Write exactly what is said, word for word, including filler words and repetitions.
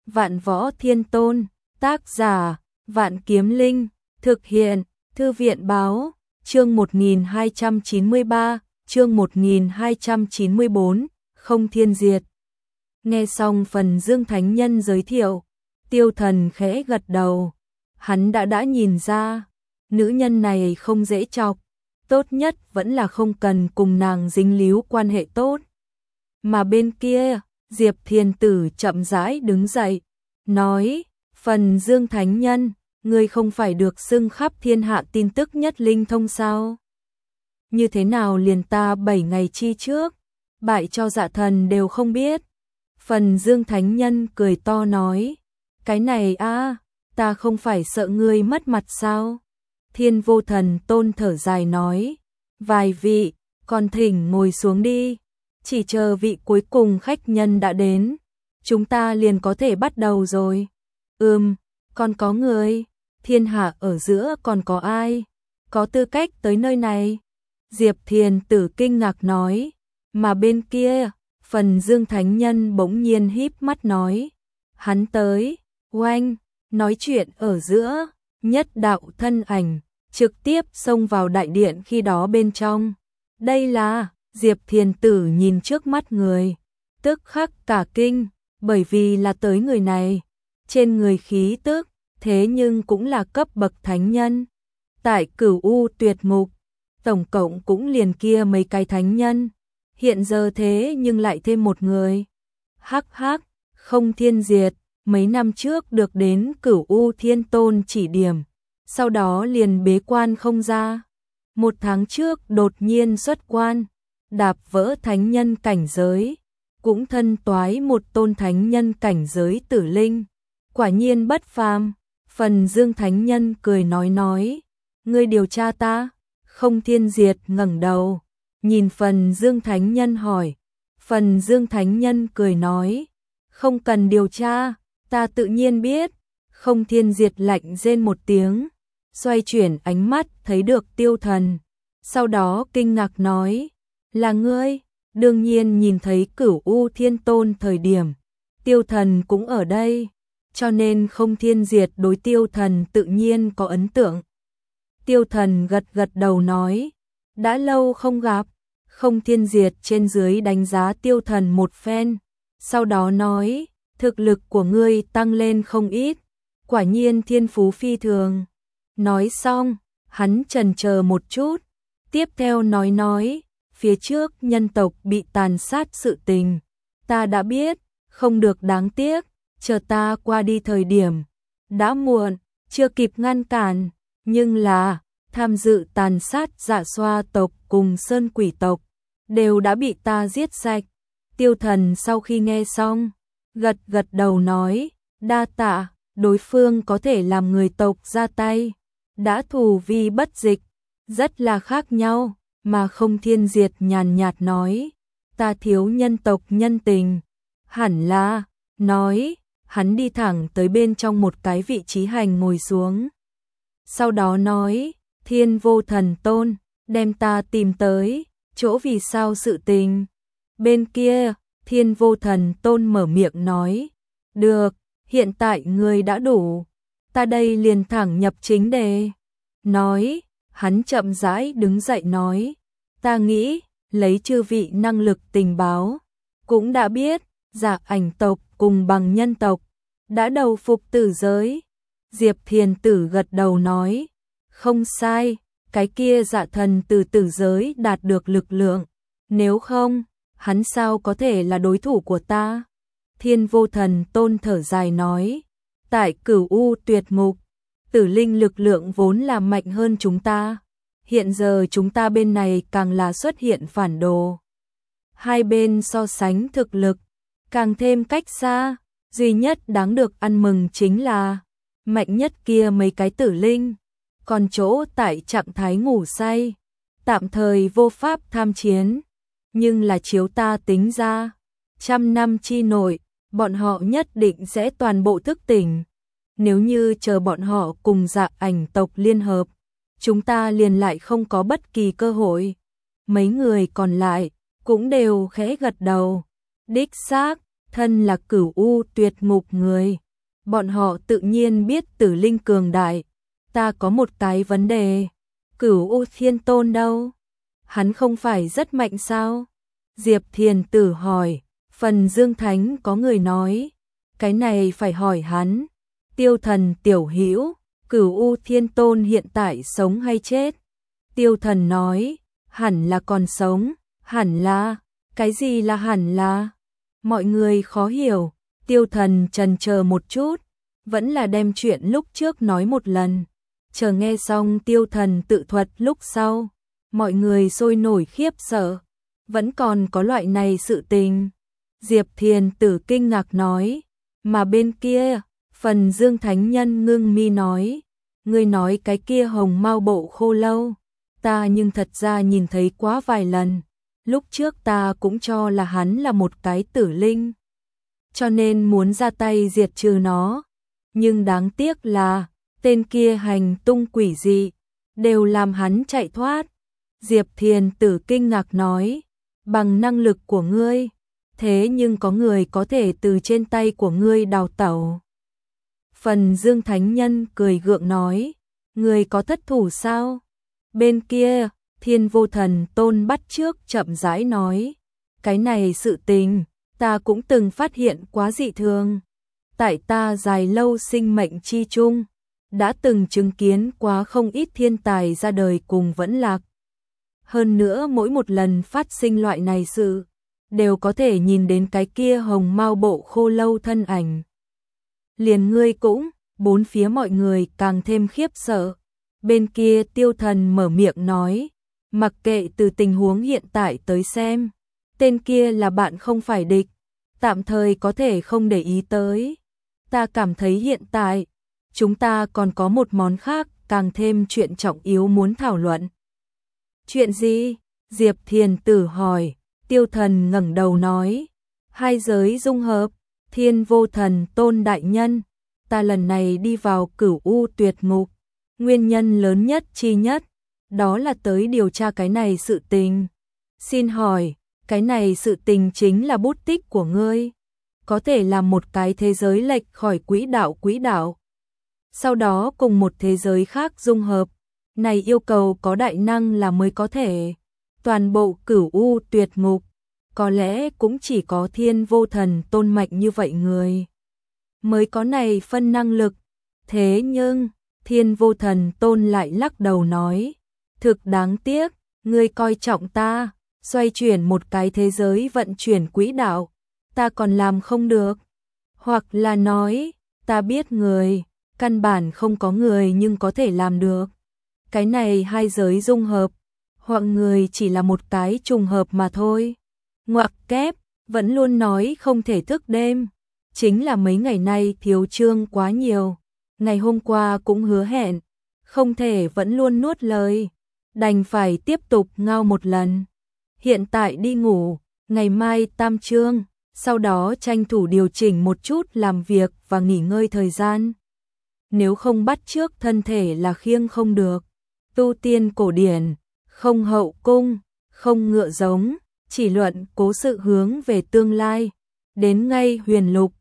Vạn Võ Thiên Tôn, tác giả, Vạn Kiếm Linh, thực hiện, Thư viện báo, chương một nghìn hai trăm chín mươi ba, chương một nghìn hai trăm chín mươi bốn, Không Thiên Diệt. Nghe xong phần Dương Thánh Nhân giới thiệu, Tiêu Thần khẽ gật đầu, hắn đã đã nhìn ra, nữ nhân này không dễ chọc, tốt nhất vẫn là không cần cùng nàng dính líu quan hệ tốt. Mà bên kia, Diệp Thiên Tử chậm rãi đứng dậy, nói, phần Dương Thánh Nhân, ngươi không phải được xưng khắp thiên hạ tin tức nhất linh thông sao? Như thế nào liền ta bảy ngày chi trước, bại cho Dạ Thần đều không biết. Phần Dương Thánh Nhân cười to nói, cái này a, ta không phải sợ ngươi mất mặt sao? Thiên Vô Thần Tôn thở dài nói, vài vị, còn thỉnh ngồi xuống đi, chỉ chờ vị cuối cùng khách nhân đã đến, chúng ta liền có thể bắt đầu rồi. Ừm, còn có người, thiên hạ ở giữa còn có ai, có tư cách tới nơi này? Diệp Thiên Tử kinh ngạc nói, mà bên kia, phần Dương Thánh Nhân bỗng nhiên híp mắt nói, hắn tới, oanh, nói chuyện ở giữa, nhất đạo thân ảnh, trực tiếp xông vào đại điện khi đó bên trong. Đây là, Diệp Thiên Tử nhìn trước mắt người, tức khắc cả kinh, bởi vì là tới người này, trên người khí tức, thế nhưng cũng là cấp bậc thánh nhân. Tại Cửu U Tuyệt Ngục, tổng cộng cũng liền kia mấy cái thánh nhân, hiện giờ thế nhưng lại thêm một người. Hắc hắc, Không Thiên Diệt, mấy năm trước được đến Cửu U Thiên Tôn chỉ điểm, sau đó liền bế quan không ra. Một tháng trước đột nhiên xuất quan, đạp vỡ thánh nhân cảnh giới, cũng thân toái một tôn thánh nhân cảnh giới tử linh. Quả nhiên bất phàm. Phần Dương Thánh Nhân cười nói nói, ngươi điều tra ta? Không Thiên Diệt ngẩng đầu, nhìn Phần Dương Thánh Nhân hỏi. Phần Dương Thánh Nhân cười nói, không cần điều tra, ta tự nhiên biết. Không Thiên Diệt lạnh rên một tiếng, xoay chuyển ánh mắt thấy được Tiêu Thần, sau đó kinh ngạc nói, là ngươi? Đương nhiên nhìn thấy Cửu U Thiên Tôn thời điểm, Tiêu Thần cũng ở đây, cho nên Không Thiên Diệt đối Tiêu Thần tự nhiên có ấn tượng. Tiêu Thần gật gật đầu nói, đã lâu không gặp. Không Thiên Diệt trên dưới đánh giá Tiêu Thần một phen, sau đó nói, thực lực của ngươi tăng lên không ít, quả nhiên thiên phú phi thường. Nói xong, hắn chần chờ một chút, tiếp theo nói nói, phía trước nhân tộc bị tàn sát sự tình, ta đã biết, không được đáng tiếc, chờ ta qua đi thời điểm, đã muộn, chưa kịp ngăn cản, nhưng là, tham dự tàn sát Dạ Xoa tộc cùng Sơn Quỷ tộc, đều đã bị ta giết sạch. Tiêu Thần sau khi nghe xong, gật gật đầu nói, đa tạ, đối phương có thể làm người tộc ra tay, đã thù vi bất dịch, rất là khác nhau. Mà Không Thiên Diệt nhàn nhạt nói, ta thiếu nhân tộc nhân tình, hẳn là, nói, hắn đi thẳng tới bên trong một cái vị trí hành ngồi xuống. Sau đó nói, Thiên Vô Thần Tôn, đem ta tìm tới, chỗ vì sao sự tình. Bên kia, Thiên Vô Thần Tôn mở miệng nói, được, hiện tại người đã đủ, ta đây liền thẳng nhập chính đề. Nói, hắn chậm rãi đứng dậy nói, ta nghĩ, lấy chư vị năng lực tình báo, cũng đã biết, Dạ Ảnh tộc cùng Bằng Nhân tộc, đã đầu phục tử giới. Diệp Thiên Tử gật đầu nói, không sai, cái kia Dạ Thần từ tử giới đạt được lực lượng, nếu không, hắn sao có thể là đối thủ của ta. Thiên Vô Thần Tôn thở dài nói, tại Cửu U Tuyệt Ngục, tử linh lực lượng vốn là mạnh hơn chúng ta, hiện giờ chúng ta bên này càng là xuất hiện phản đồ. Hai bên so sánh thực lực, càng thêm cách xa, duy nhất đáng được ăn mừng chính là, mạnh nhất kia mấy cái tử linh, còn chỗ tại trạng thái ngủ say, tạm thời vô pháp tham chiến, nhưng là chiếu ta tính ra, trăm năm chi nội, bọn họ nhất định sẽ toàn bộ thức tỉnh. Nếu như chờ bọn họ cùng Dạ Ảnh tộc liên hợp, chúng ta liền lại không có bất kỳ cơ hội. Mấy người còn lại cũng đều khẽ gật đầu. Đích xác, thân là Cửu U Tuyệt Ngục người, bọn họ tự nhiên biết Tử Linh cường đại. Ta có một cái vấn đề, Cửu U Thiên Tôn đâu? Hắn không phải rất mạnh sao? Diệp Thiền Tử hỏi. Phần Dương Thánh có người nói, cái này phải hỏi hắn. Tiêu Thần tiểu hữu, Cửu U Thiên Tôn hiện tại sống hay chết? Tiêu Thần nói, hẳn là còn sống. Hẳn là, cái gì là hẳn là? Mọi người khó hiểu. Tiêu Thần chần chờ một chút, vẫn là đem chuyện lúc trước nói một lần. Chờ nghe xong Tiêu Thần tự thuật lúc sau, mọi người sôi nổi khiếp sợ. Vẫn còn có loại này sự tình. Diệp Thiền Tử kinh ngạc nói, mà bên kia, Phần Dương Thánh Nhân ngưng mi nói, ngươi nói cái kia hồng mao bộ khô lâu, ta nhưng thật ra nhìn thấy quá vài lần, lúc trước ta cũng cho là hắn là một cái tử linh, cho nên muốn ra tay diệt trừ nó, nhưng đáng tiếc là, tên kia hành tung quỷ dị, đều làm hắn chạy thoát. Diệp Thiền Tử kinh ngạc nói, bằng năng lực của ngươi, thế nhưng có người có thể từ trên tay của ngươi đào tẩu. Phần Dương Thánh Nhân cười gượng nói, ngươi có thất thủ sao? Bên kia, Thiên Vô Thần Tôn bắt trước chậm rãi nói, cái này sự tình, ta cũng từng phát hiện quá dị thường. Tại ta dài lâu sinh mệnh chi chung, đã từng chứng kiến quá không ít thiên tài ra đời cùng vẫn lạc. Hơn nữa mỗi một lần phát sinh loại này sự, đều có thể nhìn đến cái kia hồng mao bộ khô lâu thân ảnh. Liền ngươi cũng, bốn phía mọi người càng thêm khiếp sợ. Bên kia Tiêu Thần mở miệng nói, mặc kệ từ tình huống hiện tại tới xem, tên kia là bạn không phải địch, tạm thời có thể không để ý tới. Ta cảm thấy hiện tại, chúng ta còn có một món khác, càng thêm chuyện trọng yếu muốn thảo luận. Chuyện gì? Diệp Thiền Tử hỏi. Tiêu Thần ngẩng đầu nói, hai giới dung hợp. Thiên Vô Thần Tôn đại nhân, ta lần này đi vào Cửu U Tuyệt Ngục, nguyên nhân lớn nhất chi nhất, đó là tới điều tra cái này sự tình. Xin hỏi, cái này sự tình chính là bút tích của ngươi, có thể làm một cái thế giới lệch khỏi quỹ đạo quỹ đạo, sau đó cùng một thế giới khác dung hợp, này yêu cầu có đại năng là mới có thể. Toàn bộ Cửu U Tuyệt Ngục, có lẽ cũng chỉ có Thiên Vô Thần Tôn mạnh như vậy người mới có này phân năng lực. Thế nhưng, Thiên Vô Thần Tôn lại lắc đầu nói, thực đáng tiếc, ngươi coi trọng ta, xoay chuyển một cái thế giới vận chuyển quỹ đạo, ta còn làm không được. Hoặc là nói, ta biết người, căn bản không có người nhưng có thể làm được. Cái này hai giới dung hợp, hoặc người chỉ là một cái trùng hợp mà thôi. Ngoặc kép, vẫn luôn nói không thể thức đêm. Chính là mấy ngày nay thiếu chương quá nhiều. Ngày hôm qua cũng hứa hẹn, không thể vẫn luôn nuốt lời. Đành phải tiếp tục ngao một lần. Hiện tại đi ngủ, ngày mai tam chương, sau đó tranh thủ điều chỉnh một chút làm việc và nghỉ ngơi thời gian. Nếu không bắt trước thân thể là khiêng không được. Tu tiên cổ điển, không hậu cung, không ngựa giống, chỉ luận cố sự hướng về tương lai. Đến ngay huyền lục,